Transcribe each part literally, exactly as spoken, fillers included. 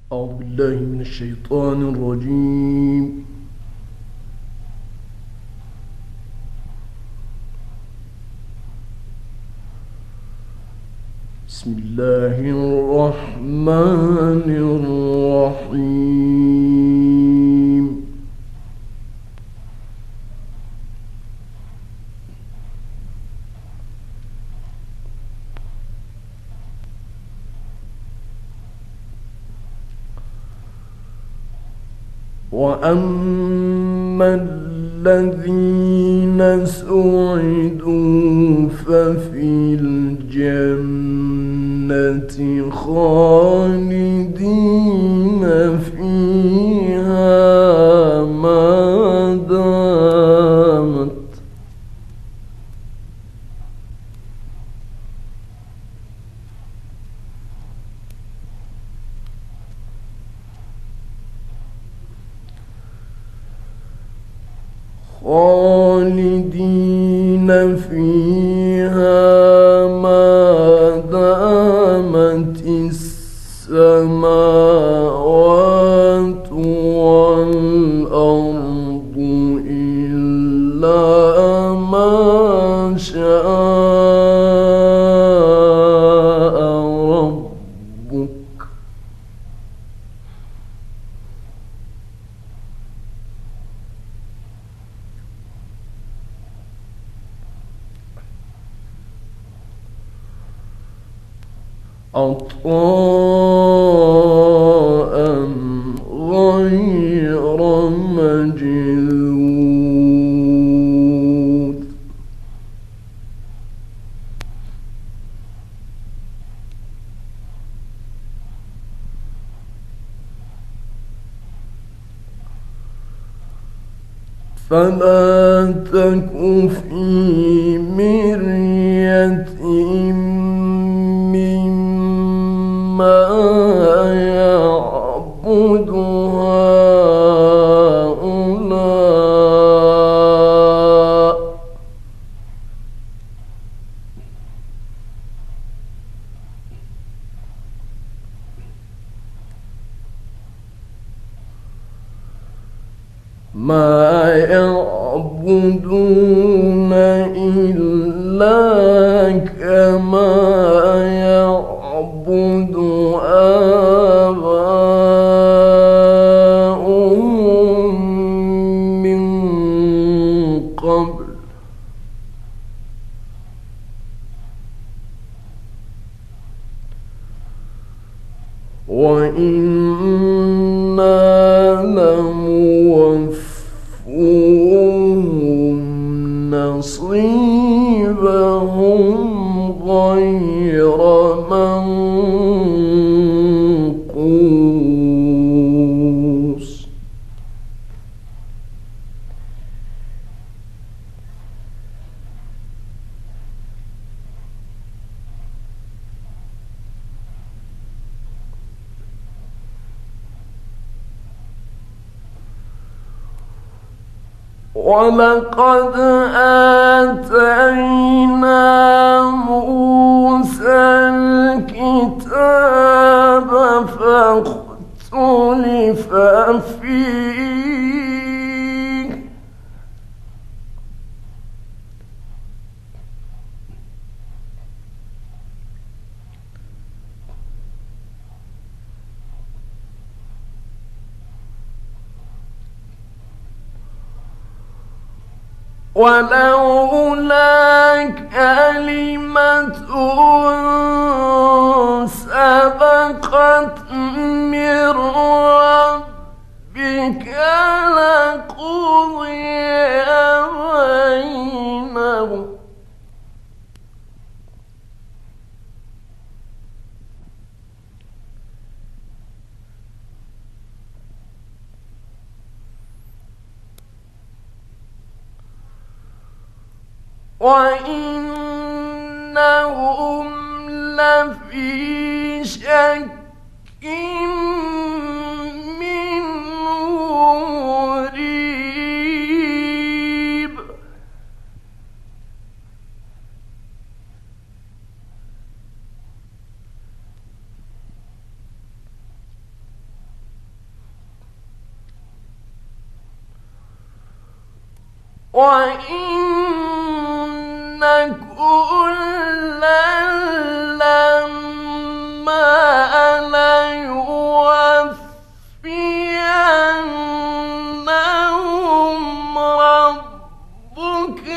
أعوذ بالله من الشيطان الرجيم. بسم الله الرحمن الرحيم. وأما الذين سعدوا ففي الجنة خالدين فيها ما دامت خالدين فيها ما دامت السماوات والأرض إلا ما شاء ربك. عطاء غير مجذوذ. فلا تك في مرية مما يعبد هؤلاء ما يعبدون إلا كما يعبد آباؤهم من قبل. وإنا لموفوهم نصيبهم غير منقوص. ولقد آتينا موسى الكتاب فاختلف فيه ولولا كلمة سبقت من ربك لقضي بينهم. وإنهم لفي شك منه مريب. وَإِنَّ كُلًّا لَّمَّا لَيُوَفِّيَنَّهُمْ رَبُّكَ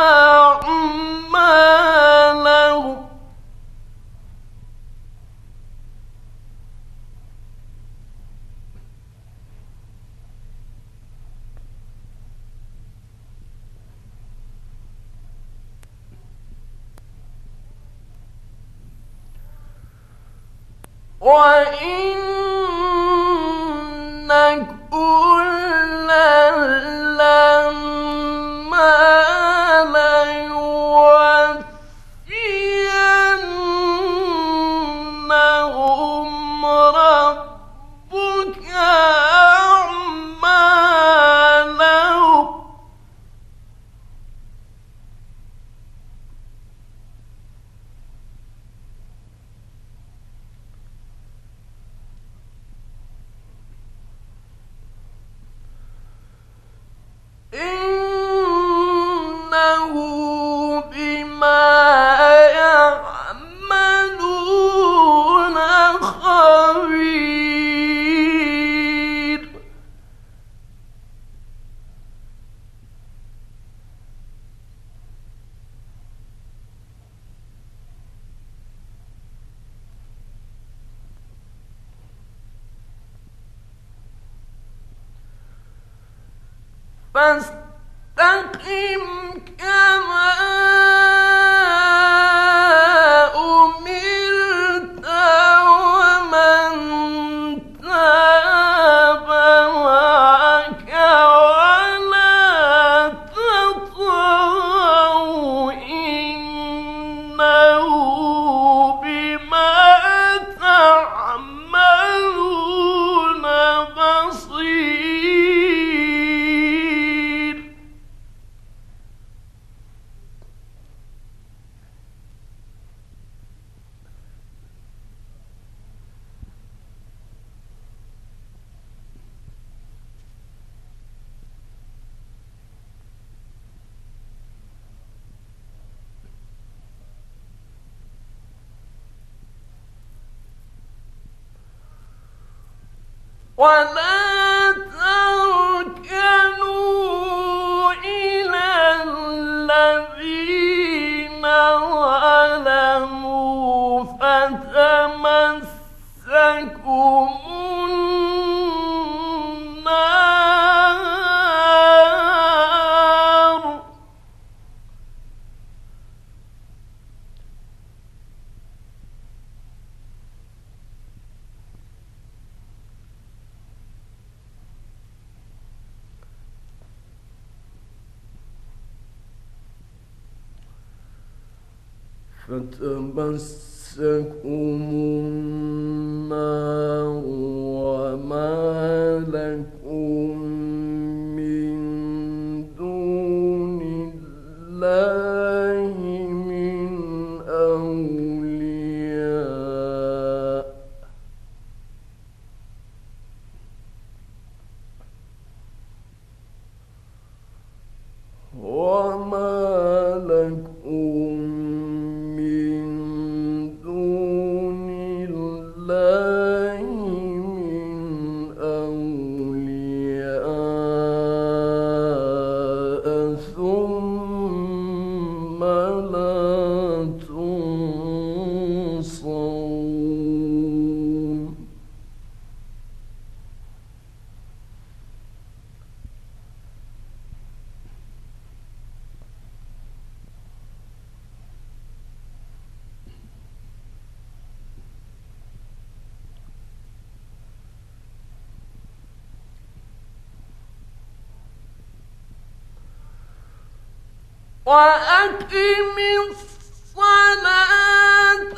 أَعْمَالَهُمْ وَإِنَّ كُلًّا لَّمَّا لَيُوَفِّيَنَّهُمْ رَبُّكَ أَعْمَالَهُمْ إِنَّهُ بِمَا يَعْمَلُونَ خَبِيرٌ فاستقم كما أمرت ومن تاب معك ولا تطغوا إنه بما تعملون بصير ولا تركنوا إلى الذين ظلموا فتمسكم النار فتمسكم النار وما لكم من دون الله من أولياء وما لكم من دون الله من أولياء ثم لا تنصرون وأقم الصلاة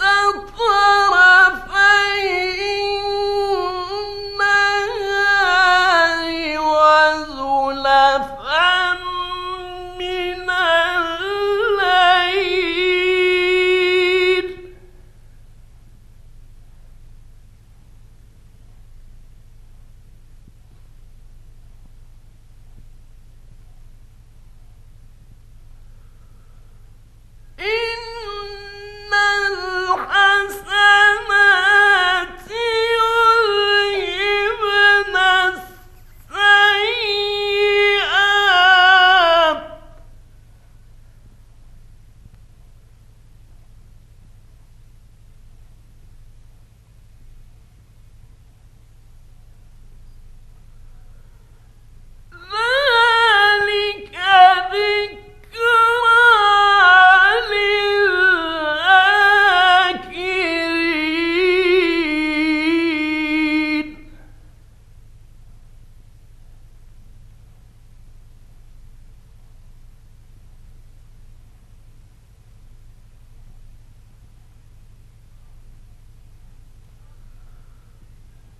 طرفي النهار وزلفا من الليل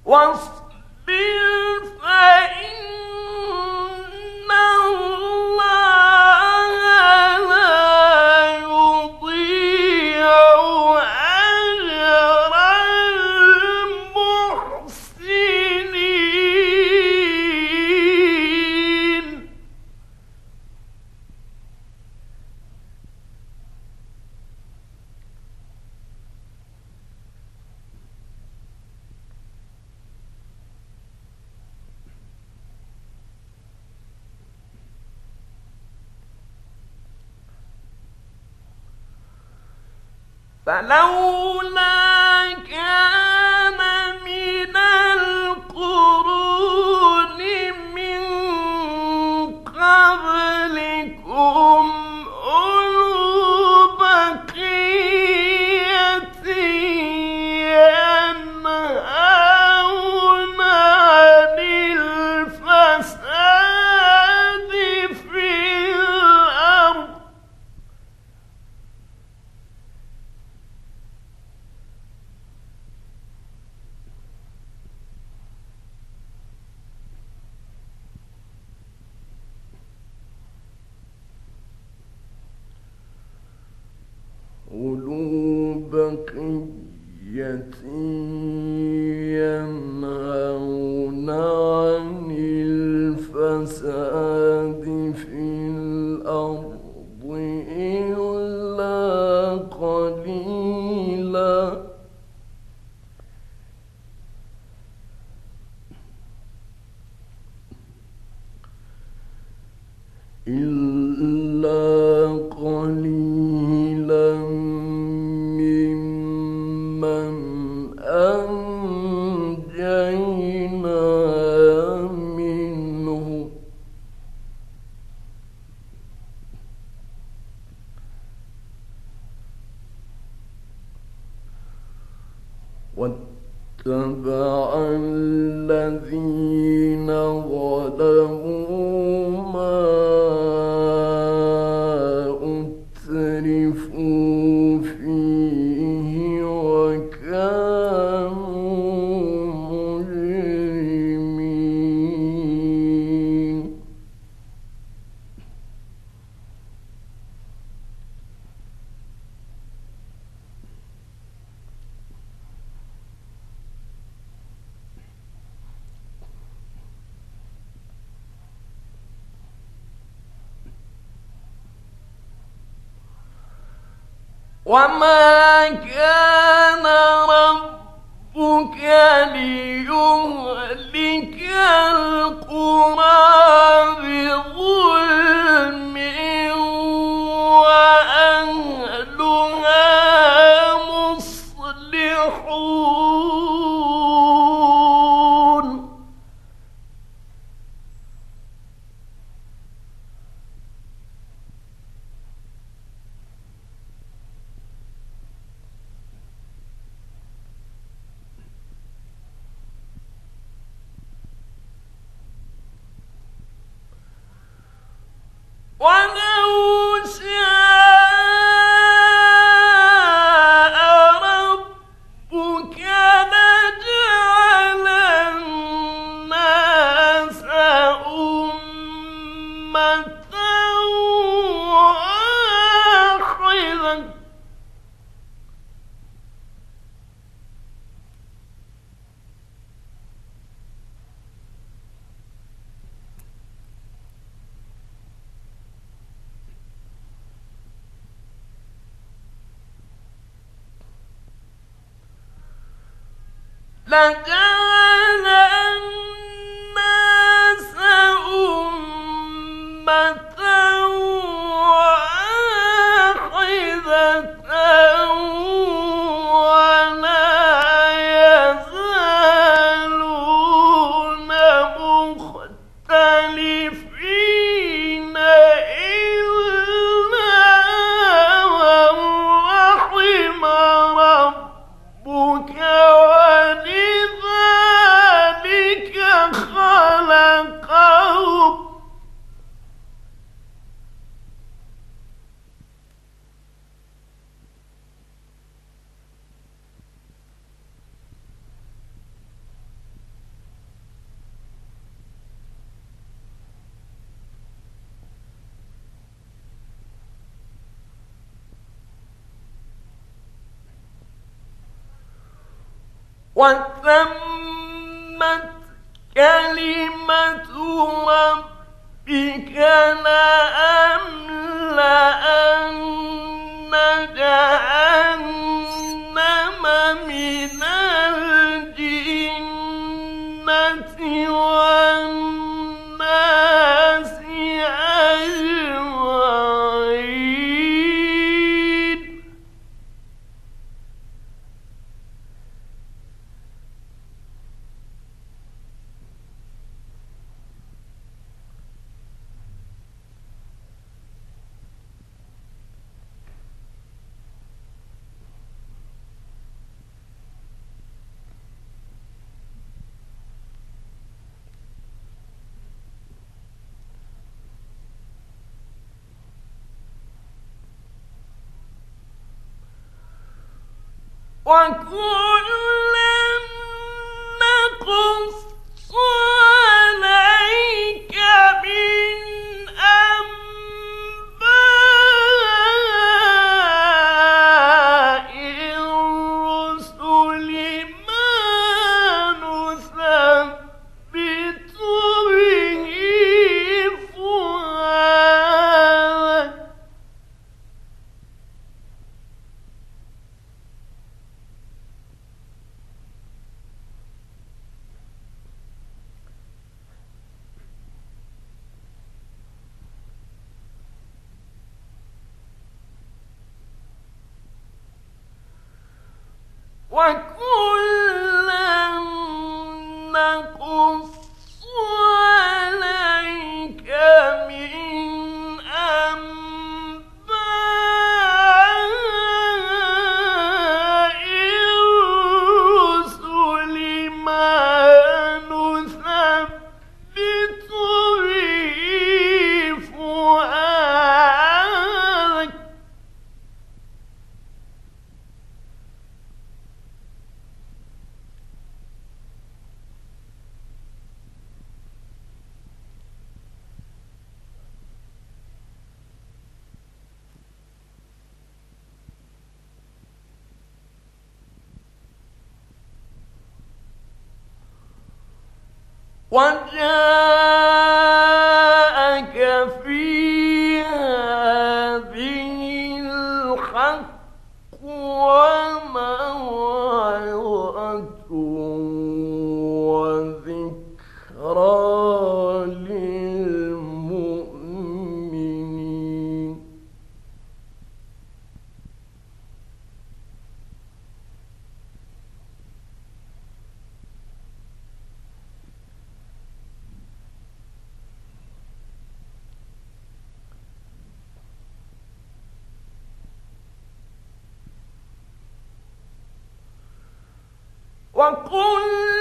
واصبر فإن الله لا يضيع أجر المحسنين. فلولا كان من القرون من قبلكم أولو بقية ينهون عن الفساد في الأرض أولو بقية ينهون عن الفساد في الأرض إلا قليلا إلا قليلا ممن أنجينا منهم واتبع الذين ظلموا ما أترفوا فيه وكانوا مجرمين. وما كان ربك ليهلك القرى بظلم وأهلها مصلحون. ولو شاء ربك لجعل الناس أمة واحدة لجعل الناس أمة واحدة ولا يزالون مختلفين إلا من رحم ربك ولذلك وتمت كلمة ربك لأملأن جهنم من الجنة والناس أجمعين وكلا نقص عليك من أنباء الرسل ما نثبت به فؤادك وكلا نقص عليك من أنباء الرسل ما نثبت به فؤادك وجاءك في هذه الحق وموعظة وذكرى للمؤمنين وقل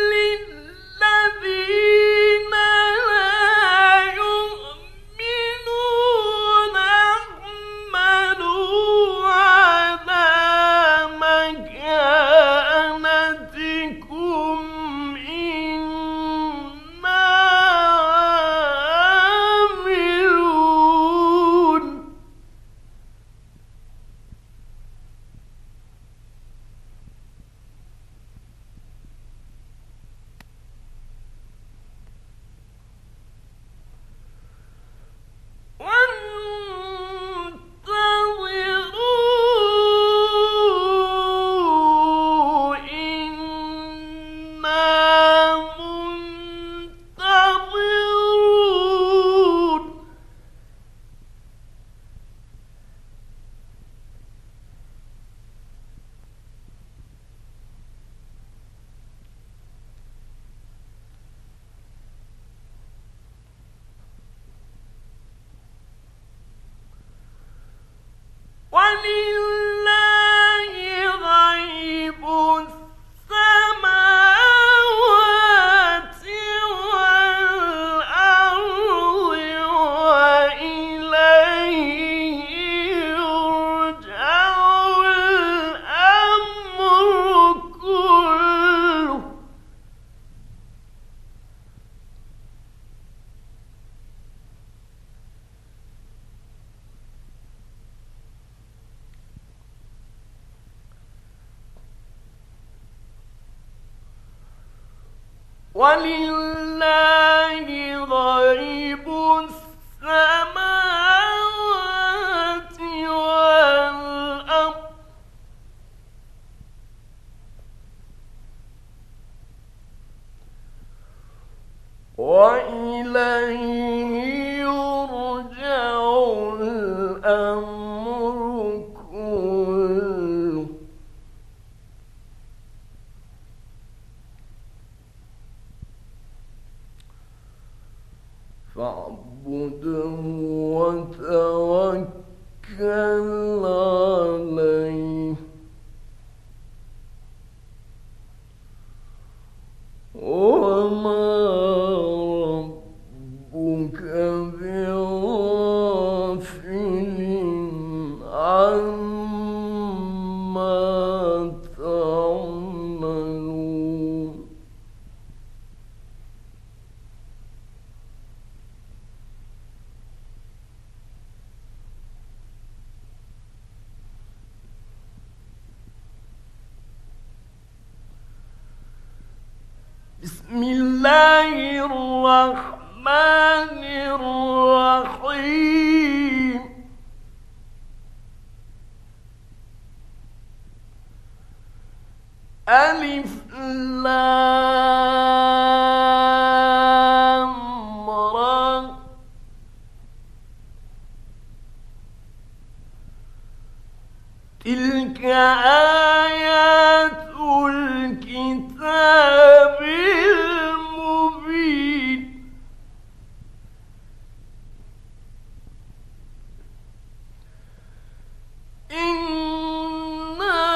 للذين لا يؤمنون اعملوا على مكانتكم إنا عاملون ولله غيب السماوات والأرض وإليه يرجع الأمر كله فاعبده وتوكل عليه وما ربك بغافل عما تعملون بسم الله الرحمن الرحيم ألف لام را تلك آيات الكتاب المبين إنا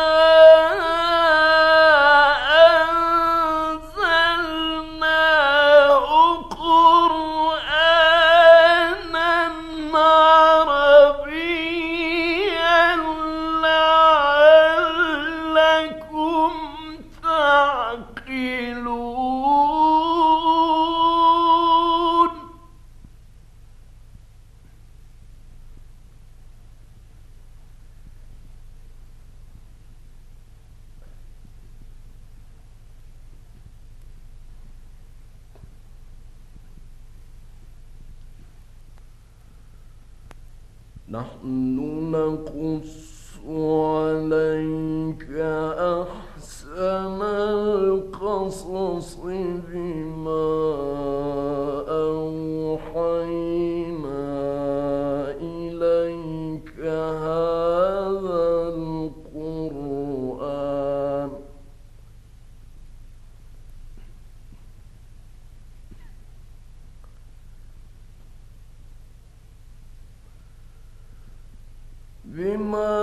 أنزلناه قرآنا عربيا لعلكم تعقلون نحن نقص عليك أحسن القصص بما أوحينا إليك هذا القرآن بما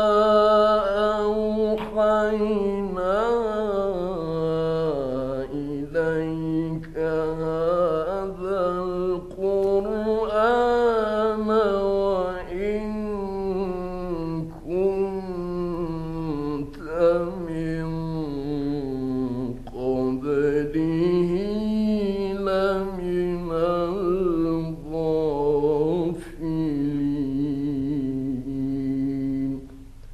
أوحينا إليك هذا القرآن وإن كنت من قبله لمن الغافلين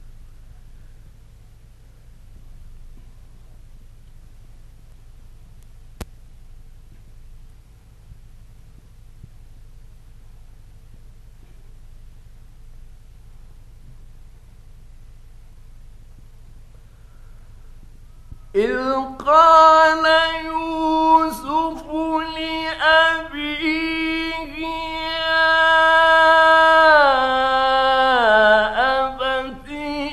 إذ قال يوسف لأبيه يا أبت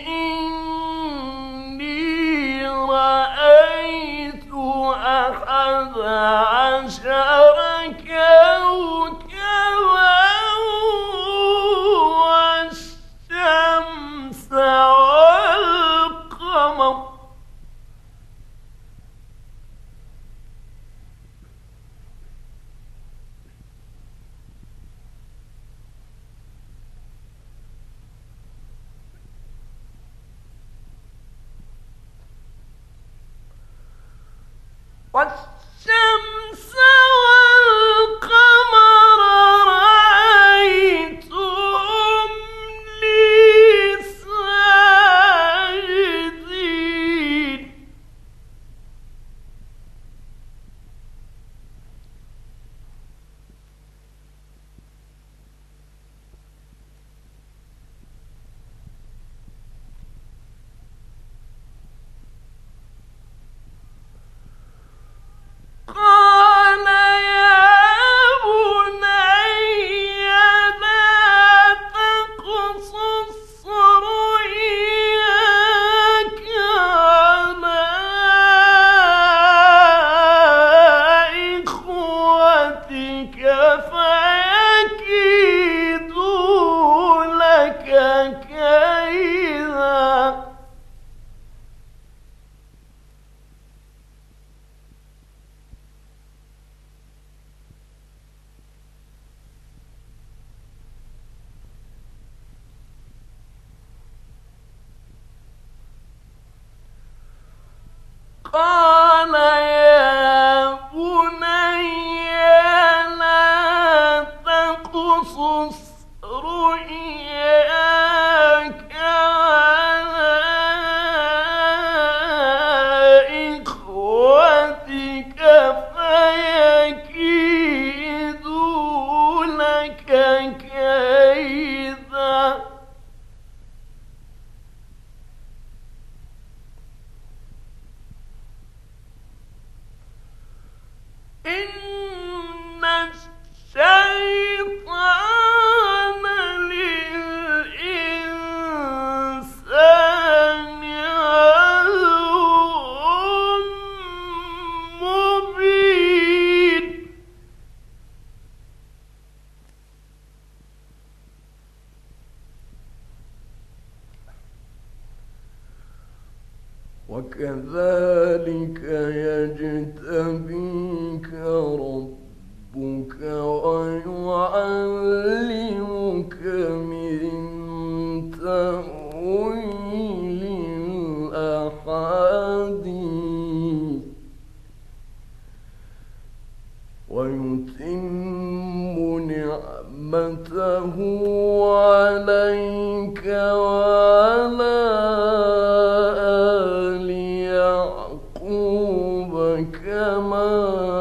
إني رأيت أحد عشر كوكبا والشمس والقمر والشمس والقمر رأيتهم لي ساجدين قال يا بني لا تقصص رؤياك على إخوتك فيكيدوا لك كيدا إن الشيطان للإنسان عدو مبين وكذلك يجتبيك ربك ويعلمك من تأويل الأحاديث ويتم نعمته عليك وعلى آل يعقوب كما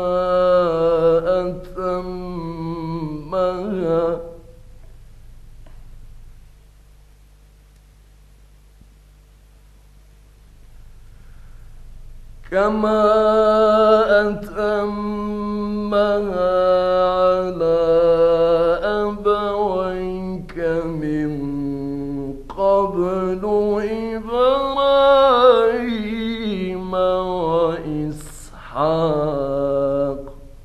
أتمها كما أتمها على أبويك من قبل إبراهيم وإسحاق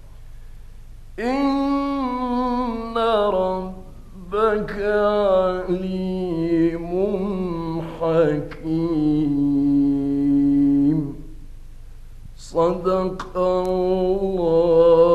إن ربك عليم حكيم. صدق الله